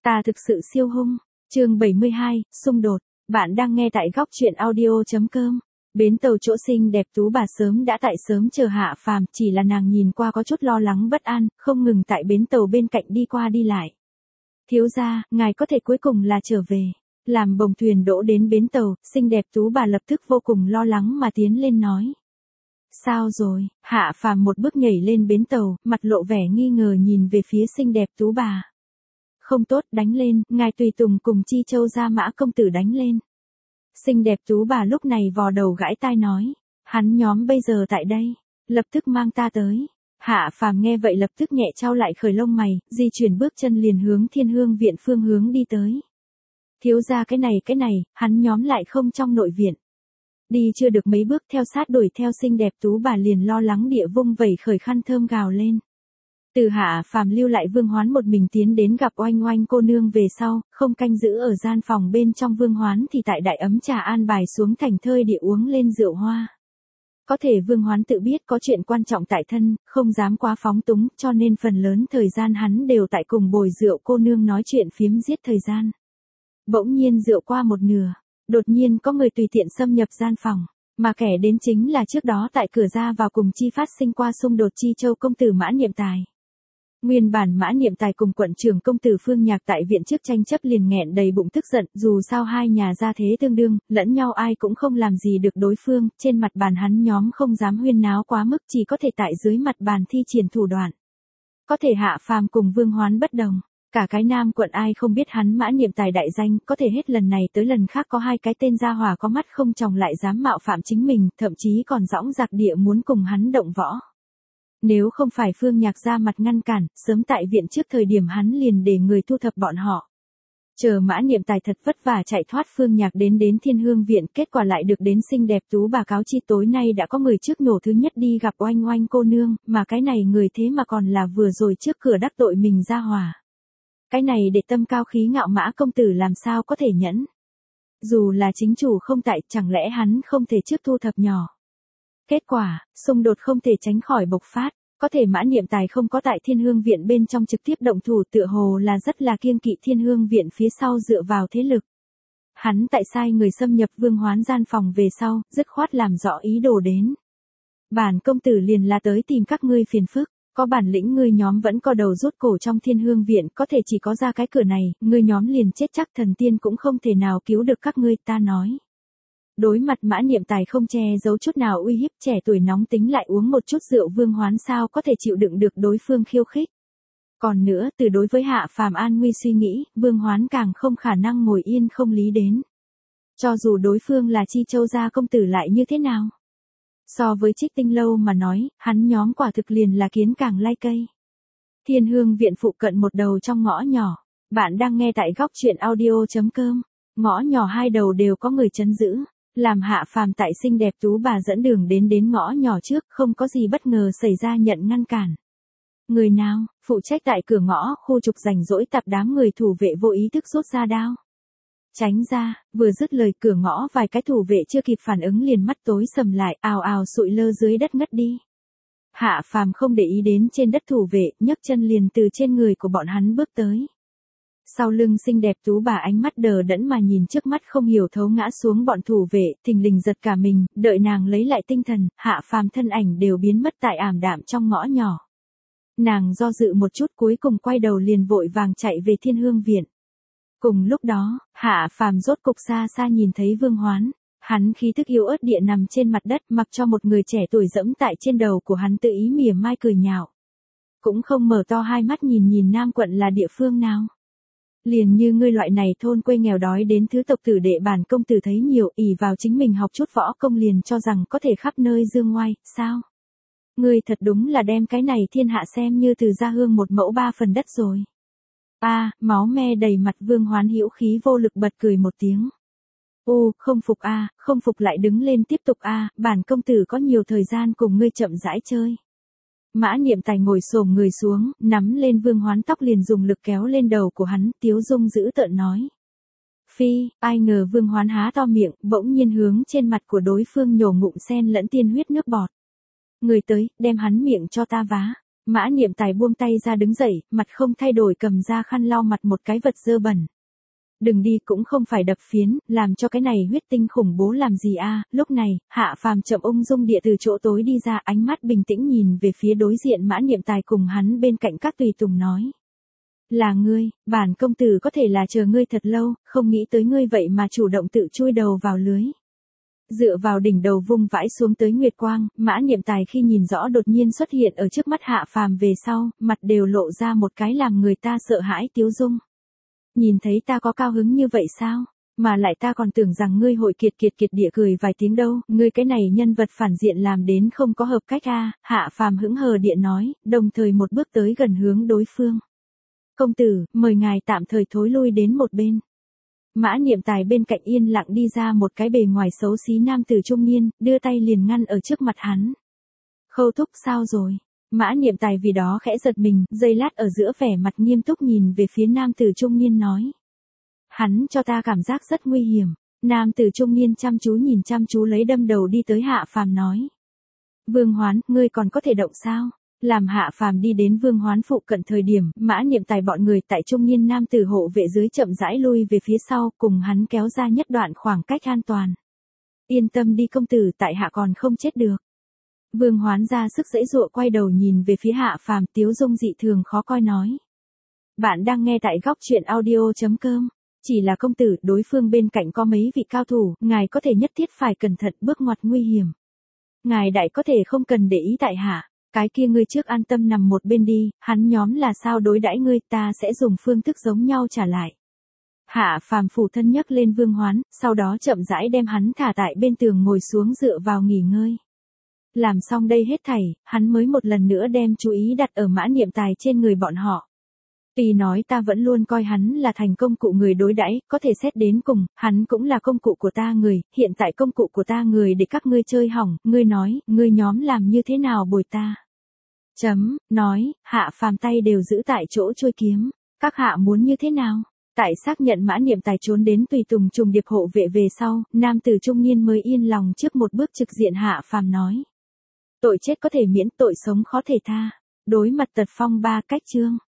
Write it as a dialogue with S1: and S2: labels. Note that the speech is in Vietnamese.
S1: Ta thực sự siêu hung. Chương 72, xung đột. Bạn đang nghe tại góc truyện audio.com. Bến tàu chỗ xinh đẹp Tú bà sớm đã tại sớm chờ Hạ Phàm, chỉ là nàng nhìn qua có chút lo lắng bất an, không ngừng tại bến tàu bên cạnh đi qua đi lại. Thiếu gia, ngài có thể cuối cùng là trở về. Làm bồng thuyền đỗ đến bến tàu, xinh đẹp Tú bà lập tức vô cùng lo lắng mà tiến lên nói. Sao rồi? Hạ Phàm một bước nhảy lên bến tàu, mặt lộ vẻ nghi ngờ nhìn về phía xinh đẹp Tú bà. Không tốt, đánh lên, ngài tùy tùng cùng Chi Châu gia Mã công tử đánh lên. Xinh đẹp Tú bà lúc này vò đầu gãi tai nói, hắn nhóm bây giờ tại đây, lập tức mang ta tới. Hạ Phàm nghe vậy lập tức nhẹ chau lại khởi lông mày, di chuyển bước chân liền hướng Thiên Hương viện phương hướng đi tới. Thiếu gia cái này, hắn nhóm lại không trong nội viện. Đi chưa được mấy bước theo sát đuổi theo xinh đẹp Tú bà liền lo lắng địa vung vẩy khởi khăn thơm gào lên. Từ Hạ Phàm lưu lại Vương Hoán một mình tiến đến gặp Oanh Oanh cô nương về sau, không canh giữ ở gian phòng bên trong Vương Hoán thì tại đại ấm trà an bài xuống thành thơi địa uống lên rượu hoa. Có thể Vương Hoán tự biết có chuyện quan trọng tại thân, không dám quá phóng túng, cho nên phần lớn thời gian hắn đều tại cùng bồi rượu cô nương nói chuyện phiếm giết thời gian. Bỗng nhiên rượu qua một nửa, đột nhiên có người tùy tiện xâm nhập gian phòng, mà kẻ đến chính là trước đó tại cửa ra vào cùng Chi phát sinh qua xung đột Chi Châu công tử Mã Niệm Tài. Nguyên bản Mã Niệm Tài cùng quận trưởng công tử Phương Nhạc tại viện trước tranh chấp liền nghẹn đầy bụng tức giận, dù sao hai nhà gia thế tương đương, lẫn nhau ai cũng không làm gì được đối phương, trên mặt bàn hắn nhóm không dám huyên náo quá mức, chỉ có thể tại dưới mặt bàn thi triển thủ đoạn. Có thể Hạ Phàm cùng Vương Hoán bất đồng, cả cái Nam quận ai không biết hắn Mã Niệm Tài đại danh, có thể hết lần này tới lần khác có hai cái tên gia hỏa có mắt không tròng lại dám mạo phạm chính mình, thậm chí còn dõng dạc địa muốn cùng hắn động võ. Nếu không phải Phương Nhạc ra mặt ngăn cản, sớm tại viện trước thời điểm hắn liền để người thu thập bọn họ. Chờ Mã Niệm Tài thật vất vả chạy thoát Phương Nhạc đến Thiên Hương viện, kết quả lại được đến xinh đẹp Tú bà cáo chi tối nay đã có người trước nổ thứ nhất đi gặp Oanh Oanh cô nương, mà cái này người thế mà còn là vừa rồi trước cửa đắc tội mình ra hòa. Cái này để tâm cao khí ngạo Mã công tử làm sao có thể nhẫn. Dù là chính chủ không tại, chẳng lẽ hắn không thể trước thu thập nhỏ. Kết quả, xung đột không thể tránh khỏi bộc phát, có thể Mã Niệm Tài không có tại Thiên Hương viện bên trong trực tiếp động thủ, tựa hồ là rất là kiêng kỵ Thiên Hương viện phía sau dựa vào thế lực. Hắn tại sai người xâm nhập Vương Hoán gian phòng về sau, dứt khoát làm rõ ý đồ đến. Bản công tử liền là tới tìm các ngươi phiền phức, có bản lĩnh ngươi nhóm vẫn co đầu rút cổ trong Thiên Hương viện, có thể chỉ có ra cái cửa này, ngươi nhóm liền chết chắc, thần tiên cũng không thể nào cứu được các ngươi, ta nói. Đối mặt Mã Niệm Tài không che giấu chút nào uy hiếp, trẻ tuổi nóng tính lại uống một chút rượu Vương Hoán sao có thể chịu đựng được đối phương khiêu khích. Còn nữa, từ đối với Hạ Phàm an nguy suy nghĩ, Vương Hoán càng không khả năng ngồi yên không lý đến. Cho dù đối phương là Chi Châu gia công tử lại như thế nào. So với Trích Tinh lâu mà nói, hắn nhóm quả thực liền là kiến càng lai cây. Thiên Hương viện phụ cận một đầu trong ngõ nhỏ. Bạn đang nghe tại góc truyện audio.com. Ngõ nhỏ hai đầu đều có người trấn giữ. Làm Hạ Phàm tại xinh đẹp Tú bà dẫn đường đến ngõ nhỏ trước, không có gì bất ngờ xảy ra nhận ngăn cản. Người nào, phụ trách tại cửa ngõ, khu trục rảnh rỗi tập đám người thủ vệ vô ý thức rút ra đao. Tránh ra, vừa dứt lời cửa ngõ vài cái thủ vệ chưa kịp phản ứng liền mắt tối sầm lại, ào ào sụi lơ dưới đất ngất đi. Hạ Phàm không để ý đến trên đất thủ vệ, nhấc chân liền từ trên người của bọn hắn bước tới. Sau lưng xinh đẹp Tú bà ánh mắt đờ đẫn mà nhìn trước mắt không hiểu thấu ngã xuống bọn thủ vệ, thình lình giật cả mình, đợi nàng lấy lại tinh thần, Hạ Phàm thân ảnh đều biến mất tại ảm đạm trong ngõ nhỏ. Nàng do dự một chút cuối cùng quay đầu liền vội vàng chạy về Thiên Hương viện. Cùng lúc đó, Hạ Phàm rốt cục xa xa nhìn thấy Vương Hoán, hắn khí tức yếu ớt địa nằm trên mặt đất mặc cho một người trẻ tuổi dẫm tại trên đầu của hắn tự ý mỉa mai cười nhạo. Cũng không mở to hai mắt nhìn Nam quận là địa phương nào. Liền như ngươi loại này thôn quê nghèo đói đến thứ tộc tử đệ bản công tử thấy nhiều, ỷ vào chính mình học chút võ công liền cho rằng có thể khắp nơi dương ngoai, sao? Ngươi thật đúng là đem cái này thiên hạ xem như từ gia hương một mẫu ba phần đất rồi. Máu me đầy mặt Vương Hoán hữu khí vô lực bật cười một tiếng. Không phục không phục lại đứng lên tiếp tục bản công tử có nhiều thời gian cùng ngươi chậm rãi chơi. Mã Niệm Tài ngồi xổm người xuống, nắm lên Vương Hoán tóc liền dùng lực kéo lên đầu của hắn, tiếu dung dữ tợn nói. Phi, ai ngờ Vương Hoán há to miệng, bỗng nhiên hướng trên mặt của đối phương nhổ ngụm sen lẫn tiên huyết nước bọt. Người tới, đem hắn miệng cho ta vá. Mã Niệm Tài buông tay ra đứng dậy, mặt không thay đổi cầm ra khăn lau mặt một cái vật dơ bẩn. Đừng đi cũng không phải đập phiến, làm cho cái này huyết tinh khủng bố làm gì a? Lúc này, Hạ Phàm chậm ung dung địa từ chỗ tối đi ra, ánh mắt bình tĩnh nhìn về phía đối diện Mã Niệm Tài cùng hắn bên cạnh các tùy tùng nói. Là ngươi, bản công tử có thể là chờ ngươi thật lâu, không nghĩ tới ngươi vậy mà chủ động tự chui đầu vào lưới. Dựa vào đỉnh đầu vung vãi xuống tới nguyệt quang, Mã Niệm Tài khi nhìn rõ đột nhiên xuất hiện ở trước mắt Hạ Phàm về sau, mặt đều lộ ra một cái làm người ta sợ hãi tiếu dung. Nhìn thấy ta có cao hứng như vậy sao? Mà lại ta còn tưởng rằng ngươi hội kiệt địa cười vài tiếng đâu, ngươi cái này nhân vật phản diện làm đến không có hợp cách a. Hạ Phàm hững hờ địa nói, đồng thời một bước tới gần hướng đối phương. Công tử, mời ngài tạm thời thối lui đến một bên. Mã Niệm Tài bên cạnh yên lặng đi ra một cái bề ngoài xấu xí nam tử trung niên, đưa tay liền ngăn ở trước mặt hắn. Khâu thúc sao rồi? Mã Niệm Tài vì đó khẽ giật mình, giây lát ở giữa vẻ mặt nghiêm túc nhìn về phía nam tử trung niên nói. Hắn cho ta cảm giác rất nguy hiểm. Nam tử trung niên chăm chú lấy đâm đầu đi tới Hạ Phàm nói. Vương Hoán, ngươi còn có thể động sao? Làm Hạ Phàm đi đến Vương Hoán phụ cận thời điểm, Mã Niệm Tài bọn người tại trung niên nam tử hộ vệ dưới chậm rãi lui về phía sau, cùng hắn kéo ra nhất đoạn khoảng cách an toàn. Yên tâm đi công tử, tại hạ còn không chết được. Vương Hoán ra sức giãy giụa quay đầu nhìn về phía Hạ Phàm, tiếu dung dị thường khó coi nói. Bạn đang nghe tại góc truyện audio.com. Chỉ là công tử, đối phương bên cạnh có mấy vị cao thủ, ngài có thể nhất thiết phải cẩn thận bước ngoặt nguy hiểm. Ngài đại có thể không cần để ý tại hạ. Cái kia ngươi trước an tâm nằm một bên đi, hắn nhóm là sao đối đãi ngươi, ta sẽ dùng phương thức giống nhau trả lại. Hạ Phàm phủ thân nhấc lên Vương Hoán, sau đó chậm rãi đem hắn thả tại bên tường ngồi xuống dựa vào nghỉ ngơi. Làm xong đây hết thảy, hắn mới một lần nữa đem chú ý đặt ở Mã Niệm Tài trên người bọn họ. Tuy nói ta vẫn luôn coi hắn là thành công cụ người đối đãi, có thể xét đến cùng, hắn cũng là công cụ của ta người, hiện tại công cụ của ta người để các ngươi chơi hỏng, ngươi nói, ngươi nhóm làm như thế nào bồi ta? Nói, Hạ Phàm tay đều giữ tại chỗ chuôi kiếm, các hạ muốn như thế nào? Tại xác nhận Mã Niệm Tài trốn đến tùy tùng trùng điệp hộ vệ về sau, nam tử trung niên mới yên lòng trước một bước trực diện Hạ Phàm nói. Tội chết có thể miễn, tội sống khó thể tha. Đối mặt tật phong ba cách chương.